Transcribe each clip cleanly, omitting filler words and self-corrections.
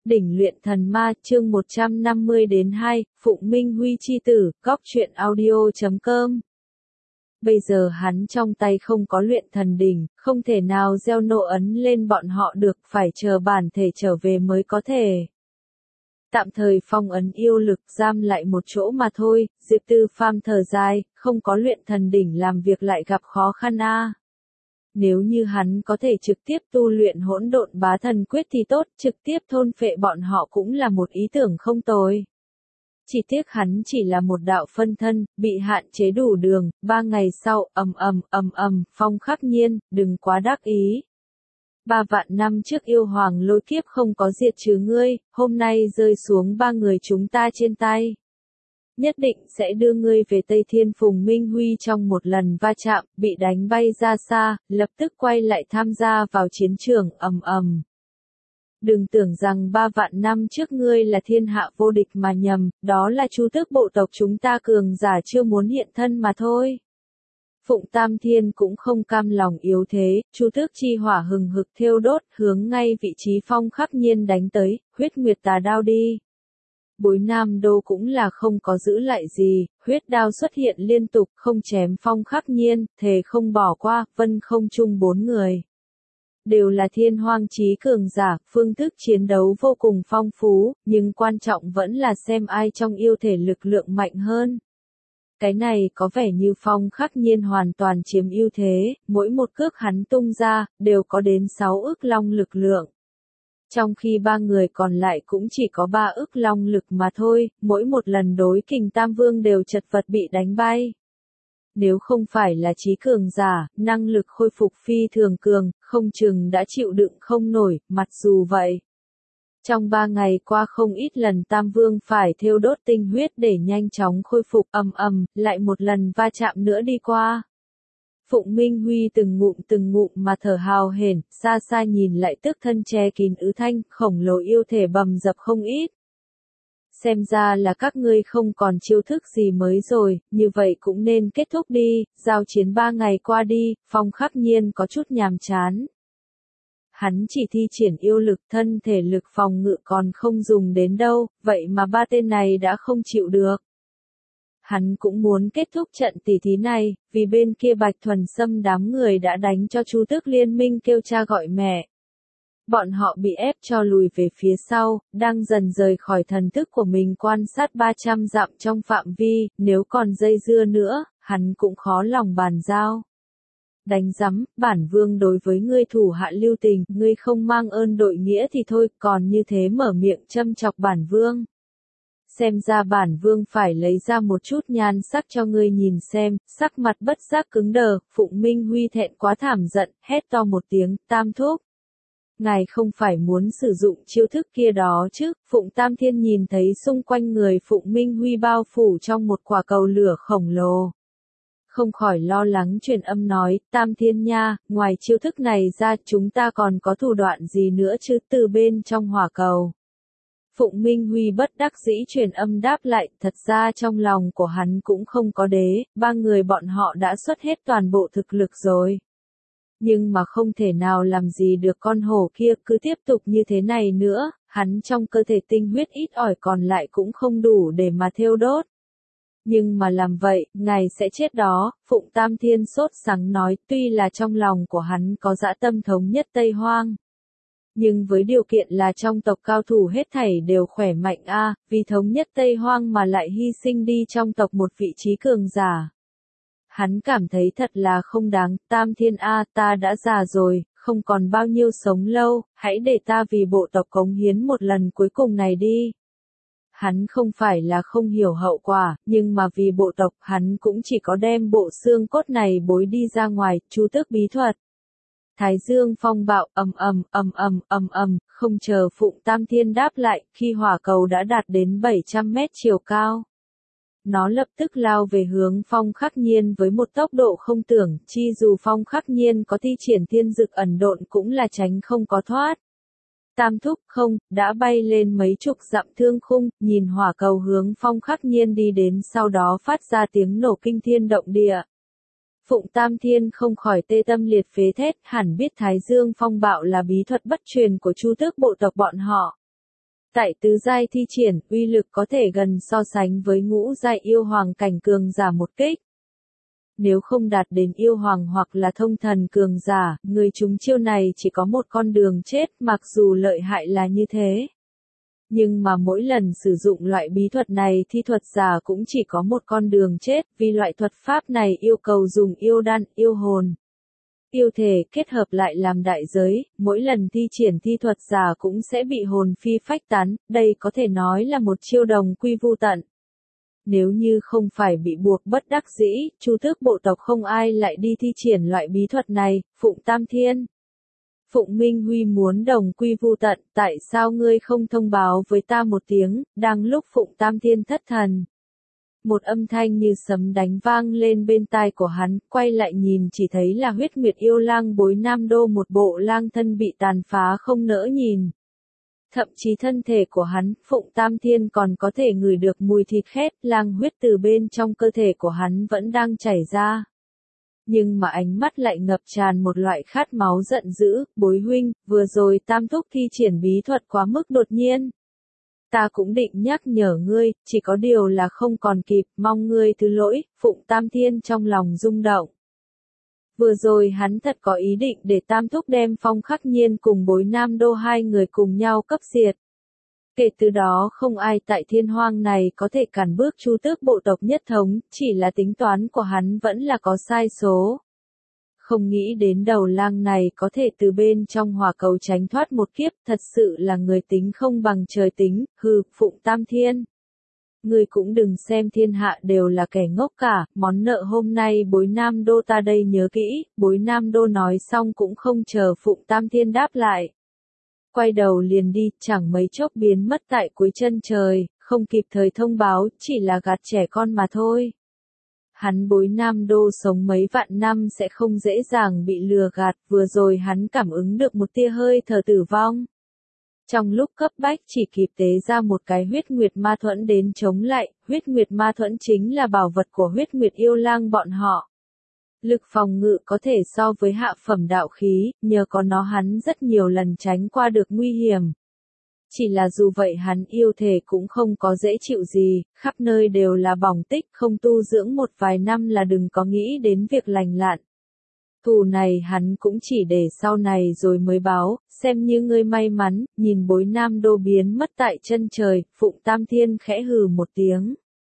Đỉnh luyện thần ma, chương 150-2, Phụng Minh Huy chi tử, góc truyện audio.com. Bây giờ hắn trong tay không có luyện thần đỉnh, không thể nào gieo nộ ấn lên bọn họ được, phải chờ bản thể trở về mới có thể. Tạm thời phong ấn yêu lực giam lại một chỗ mà thôi, Diệp Tư Phàm thở dài, không có luyện thần đỉnh làm việc lại gặp khó khăn a. Nếu như hắn có thể trực tiếp tu luyện hỗn độn bá thần quyết thì tốt, trực tiếp thôn phệ bọn họ cũng là một ý tưởng không tồi. Chỉ tiếc hắn chỉ là một đạo phân thân, bị hạn chế đủ đường, 3 ngày sau, Phong Khắc Nhiên, đừng quá đắc ý. 3 vạn năm trước yêu hoàng lôi kiếp không có diệt trừ ngươi, hôm nay rơi xuống 3 người chúng ta trên tay. Nhất định sẽ đưa ngươi về Tây Thiên. Phùng Minh Huy trong một lần va chạm, bị đánh bay ra xa, lập tức quay lại tham gia vào chiến trường, Đừng tưởng rằng 3 vạn năm trước ngươi là thiên hạ vô địch mà nhầm, đó là Chu Tước bộ tộc chúng ta cường giả chưa muốn hiện thân mà thôi. Phụng Tam Thiên cũng không cam lòng yếu thế, Chu Tước chi hỏa hừng hực thiêu đốt, hướng ngay vị trí Phong Khắc Nhiên đánh tới, huyết nguyệt tà đao đi. Bối Nam Đô cũng là không có giữ lại gì, huyết đao xuất hiện liên tục, không chém Phong Khắc Nhiên, thề không bỏ qua, vân không chung 4 người. Đều là thiên hoang chí cường giả, phương thức chiến đấu vô cùng phong phú, nhưng quan trọng vẫn là xem ai trong yêu thể lực lượng mạnh hơn. Cái này có vẻ như Phong Khắc Nhiên hoàn toàn chiếm ưu thế, mỗi một cước hắn tung ra, đều có đến 6 ức long lực lượng. Trong khi 3 người còn lại cũng chỉ có 3 ức long lực mà thôi, mỗi một lần đối kình Tam Vương đều chật vật bị đánh bay. Nếu không phải là trí cường giả, năng lực khôi phục phi thường cường, không chừng đã chịu đựng không nổi, mặc dù vậy. Trong 3 ngày qua không ít lần Tam Vương phải thiêu đốt tinh huyết để nhanh chóng khôi phục, lại một lần va chạm nữa đi qua. Phụng Minh Huy từng ngụm mà thở hào hển, xa xa nhìn lại tức thân che kín ứ thanh, khổng lồ yêu thể bầm dập không ít. Xem ra là các ngươi không còn chiêu thức gì mới rồi, như vậy cũng nên kết thúc đi, giao chiến 3 ngày qua đi, Phong Khắc Nhiên có chút nhàm chán. Hắn chỉ thi triển yêu lực, thân thể lực phòng ngự còn không dùng đến đâu, vậy mà 3 tên này đã không chịu được. Hắn cũng muốn kết thúc trận tỉ thí này, vì bên kia Bạch Thuần Sâm đám người đã đánh cho Chu Tước Liên Minh kêu cha gọi mẹ. Bọn họ bị ép cho lùi về phía sau, đang dần rời khỏi thần thức của mình quan sát 300 dặm trong phạm vi, nếu còn dây dưa nữa, hắn cũng khó lòng bàn giao. Đánh rắm, bản vương đối với ngươi thủ hạ lưu tình, ngươi không mang ơn đội nghĩa thì thôi, còn như thế mở miệng châm chọc bản vương. Xem ra bản vương phải lấy ra một chút nhan sắc cho ngươi nhìn xem, sắc mặt bất giác cứng đờ, Phụng Minh Huy thẹn quá thảm giận, hét to một tiếng, Tam Thúc. Ngài không phải muốn sử dụng chiêu thức kia đó chứ, Phụng Tam Thiên nhìn thấy xung quanh người Phụng Minh Huy bao phủ trong một quả cầu lửa khổng lồ. Không khỏi lo lắng truyền âm nói, Tam Thiên nha, ngoài chiêu thức này ra chúng ta còn có thủ đoạn gì nữa chứ, từ bên trong hỏa cầu. Phụng Minh Huy bất đắc dĩ truyền âm đáp lại, thật ra trong lòng của hắn cũng không có đế, 3 người bọn họ đã xuất hết toàn bộ thực lực rồi. Nhưng mà không thể nào làm gì được con hổ kia, cứ tiếp tục như thế này nữa, hắn trong cơ thể tinh huyết ít ỏi còn lại cũng không đủ để mà thiêu đốt. Nhưng mà làm vậy, ngài sẽ chết đó, Phụng Tam Thiên sốt sắng nói, tuy là trong lòng của hắn có dã tâm thống nhất Tây Hoang. Nhưng với điều kiện là trong tộc cao thủ hết thảy đều khỏe mạnh vì thống nhất Tây Hoang mà lại hy sinh đi trong tộc một vị trí cường giả. Hắn cảm thấy thật là không đáng, Tam Thiên ta đã già rồi, không còn bao nhiêu sống lâu, hãy để ta vì bộ tộc cống hiến một lần cuối cùng này đi. Hắn không phải là không hiểu hậu quả, nhưng mà vì bộ tộc hắn cũng chỉ có đem bộ xương cốt này bối đi ra ngoài, Chu Tước bí thuật. Thái Dương phong bạo, không chờ Phụng Tam Thiên đáp lại, khi hỏa cầu đã đạt đến 700 mét chiều cao. Nó lập tức lao về hướng Phong Khắc Nhiên với một tốc độ không tưởng, chi dù Phong Khắc Nhiên có thi triển thiên dực ẩn độn cũng là tránh không có thoát. Tam Thúc không, đã bay lên mấy chục dặm thương khung, nhìn hỏa cầu hướng Phong Khắc Nhiên đi đến sau đó phát ra tiếng nổ kinh thiên động địa. Phụng Tam Thiên không khỏi tê tâm liệt phế thét, hẳn biết Thái Dương phong bạo là bí thuật bất truyền của Chu Tước bộ tộc bọn họ. Tại tứ giai thi triển, uy lực có thể gần so sánh với ngũ giai yêu hoàng cảnh cường giả một kích. Nếu không đạt đến yêu hoàng hoặc là thông thần cường giả, người trúng chiêu này chỉ có một con đường chết, mặc dù lợi hại là như thế. Nhưng mà mỗi lần sử dụng loại bí thuật này thi thuật giả cũng chỉ có một con đường chết, vì loại thuật pháp này yêu cầu dùng yêu đan, yêu hồn, yêu thể kết hợp lại làm đại giới, mỗi lần thi triển thi thuật giả cũng sẽ bị hồn phi phách tán, đây có thể nói là một chiêu đồng quy vu tận. Nếu như không phải bị buộc bất đắc dĩ, Chu tước bộ tộc không ai lại đi thi triển loại bí thuật này. Phụng Tam Thiên, Phụng Minh Huy muốn đồng quy vu tận, tại sao ngươi không thông báo với ta một tiếng? Đang lúc Phụng Tam Thiên thất thần, một âm thanh như sấm đánh vang lên bên tai của hắn, quay lại nhìn chỉ thấy là Huyết Nguyệt yêu lang Bối Nam Đô, một bộ lang thân bị tàn phá không nỡ nhìn. Thậm chí thân thể của hắn, Phụng Tam Thiên còn có thể ngửi được mùi thịt khét, lang huyết từ bên trong cơ thể của hắn vẫn đang chảy ra. Nhưng mà ánh mắt lại ngập tràn một loại khát máu giận dữ. Bối huynh, vừa rồi Tam thúc thi triển bí thuật quá mức đột nhiên. Ta cũng định nhắc nhở ngươi, chỉ có điều là không còn kịp, mong ngươi thứ lỗi. Phụng Tam Thiên trong lòng rung động. Vừa rồi hắn thật có ý định để Tam thúc đem Phong Khắc Nhiên cùng Bối Nam Đô hai người cùng nhau cấp diệt. Kể từ đó không ai tại thiên hoang này có thể cản bước Chu tước bộ tộc nhất thống, chỉ là tính toán của hắn vẫn là có sai số. Không nghĩ đến đầu lang này có thể từ bên trong hỏa cầu tránh thoát một kiếp, thật sự là người tính không bằng trời tính. Hừ, Phụng Tam Thiên, ngươi cũng đừng xem thiên hạ đều là kẻ ngốc cả, món nợ hôm nay Bối Nam Đô ta đây nhớ kỹ. Bối Nam Đô nói xong cũng không chờ Phụng Tam Thiên đáp lại. Quay đầu liền đi, chẳng mấy chốc biến mất tại cuối chân trời, không kịp thời thông báo, chỉ là gạt trẻ con mà thôi. Hắn Bối Nam Đô sống mấy vạn năm sẽ không dễ dàng bị lừa gạt, vừa rồi hắn cảm ứng được một tia hơi thở tử vong. Trong lúc cấp bách chỉ kịp tế ra một cái Huyết Nguyệt Ma Thuẫn đến chống lại. Huyết Nguyệt Ma Thuẫn chính là bảo vật của Huyết Nguyệt yêu lang bọn họ. Lực phòng ngự có thể so với hạ phẩm đạo khí, nhờ có nó hắn rất nhiều lần tránh qua được nguy hiểm. Chỉ là dù vậy hắn yêu thể cũng không có dễ chịu gì, khắp nơi đều là bỏng tích, không tu dưỡng một vài năm là đừng có nghĩ đến việc lành lặn. Thù này hắn cũng chỉ để sau này rồi mới báo, xem như ngươi may mắn. Nhìn Bối Nam Đô biến mất tại chân trời, Phụng Tam Thiên khẽ hừ một tiếng.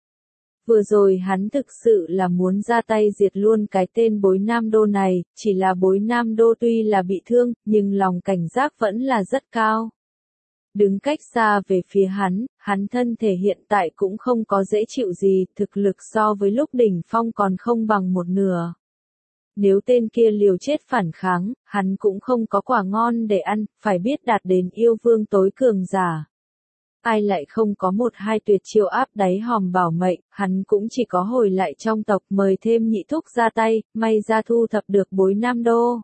Vừa rồi hắn thực sự là muốn ra tay diệt luôn cái tên Bối Nam Đô này, chỉ là Bối Nam Đô tuy là bị thương, nhưng lòng cảnh giác vẫn là rất cao. Đứng cách xa về phía hắn thân thể hiện tại cũng không có dễ chịu gì, thực lực so với lúc đỉnh phong còn không bằng một nửa. Nếu tên kia liều chết phản kháng, hắn cũng không có quả ngon để ăn, phải biết đạt đến yêu vương tối cường giả. Ai lại không có một hai tuyệt chiêu áp đáy hòm bảo mệnh, hắn cũng chỉ có hồi lại trong tộc mời thêm nhị thúc ra tay, may ra thu thập được Bối Nam Đô.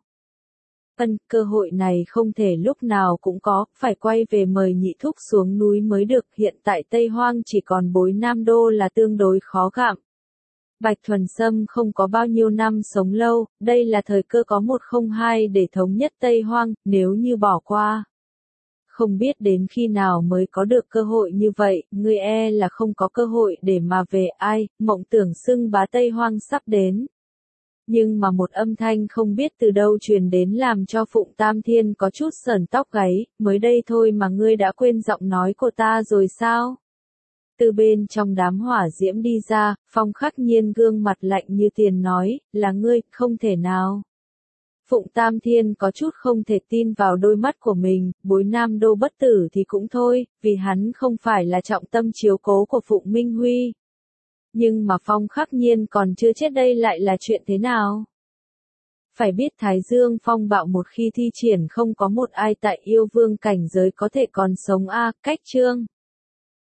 Cơ hội này không thể lúc nào cũng có, phải quay về mời nhị thúc xuống núi mới được. Hiện tại Tây Hoang chỉ còn Bối Nam Đô là tương đối khó gặm. Bạch Thuần Sâm không có bao nhiêu năm sống lâu, đây là thời cơ có 102 để thống nhất Tây Hoang, nếu như bỏ qua. Không biết đến khi nào mới có được cơ hội như vậy, ngươi e là không có cơ hội để mà về. Ai, mộng tưởng xưng bá Tây Hoang sắp đến. Nhưng mà một âm thanh không biết từ đâu truyền đến làm cho Phụng Tam Thiên có chút sởn tóc gáy, mới đây thôi mà ngươi đã quên giọng nói của ta rồi sao? Từ bên trong đám hỏa diễm đi ra, Phong Khắc Nhiên gương mặt lạnh như tiền nói, là ngươi, không thể nào. Phụng Tam Thiên có chút không thể tin vào đôi mắt của mình, Bối Nam Đô bất tử thì cũng thôi, vì hắn không phải là trọng tâm chiếu cố của Phụng Minh Huy. Nhưng mà Phong Khắc Nhiên còn chưa chết đây lại là chuyện thế nào? Phải biết Thái Dương phong bạo một khi thi triển không có một ai tại yêu vương cảnh giới có thể còn sống. Cách chương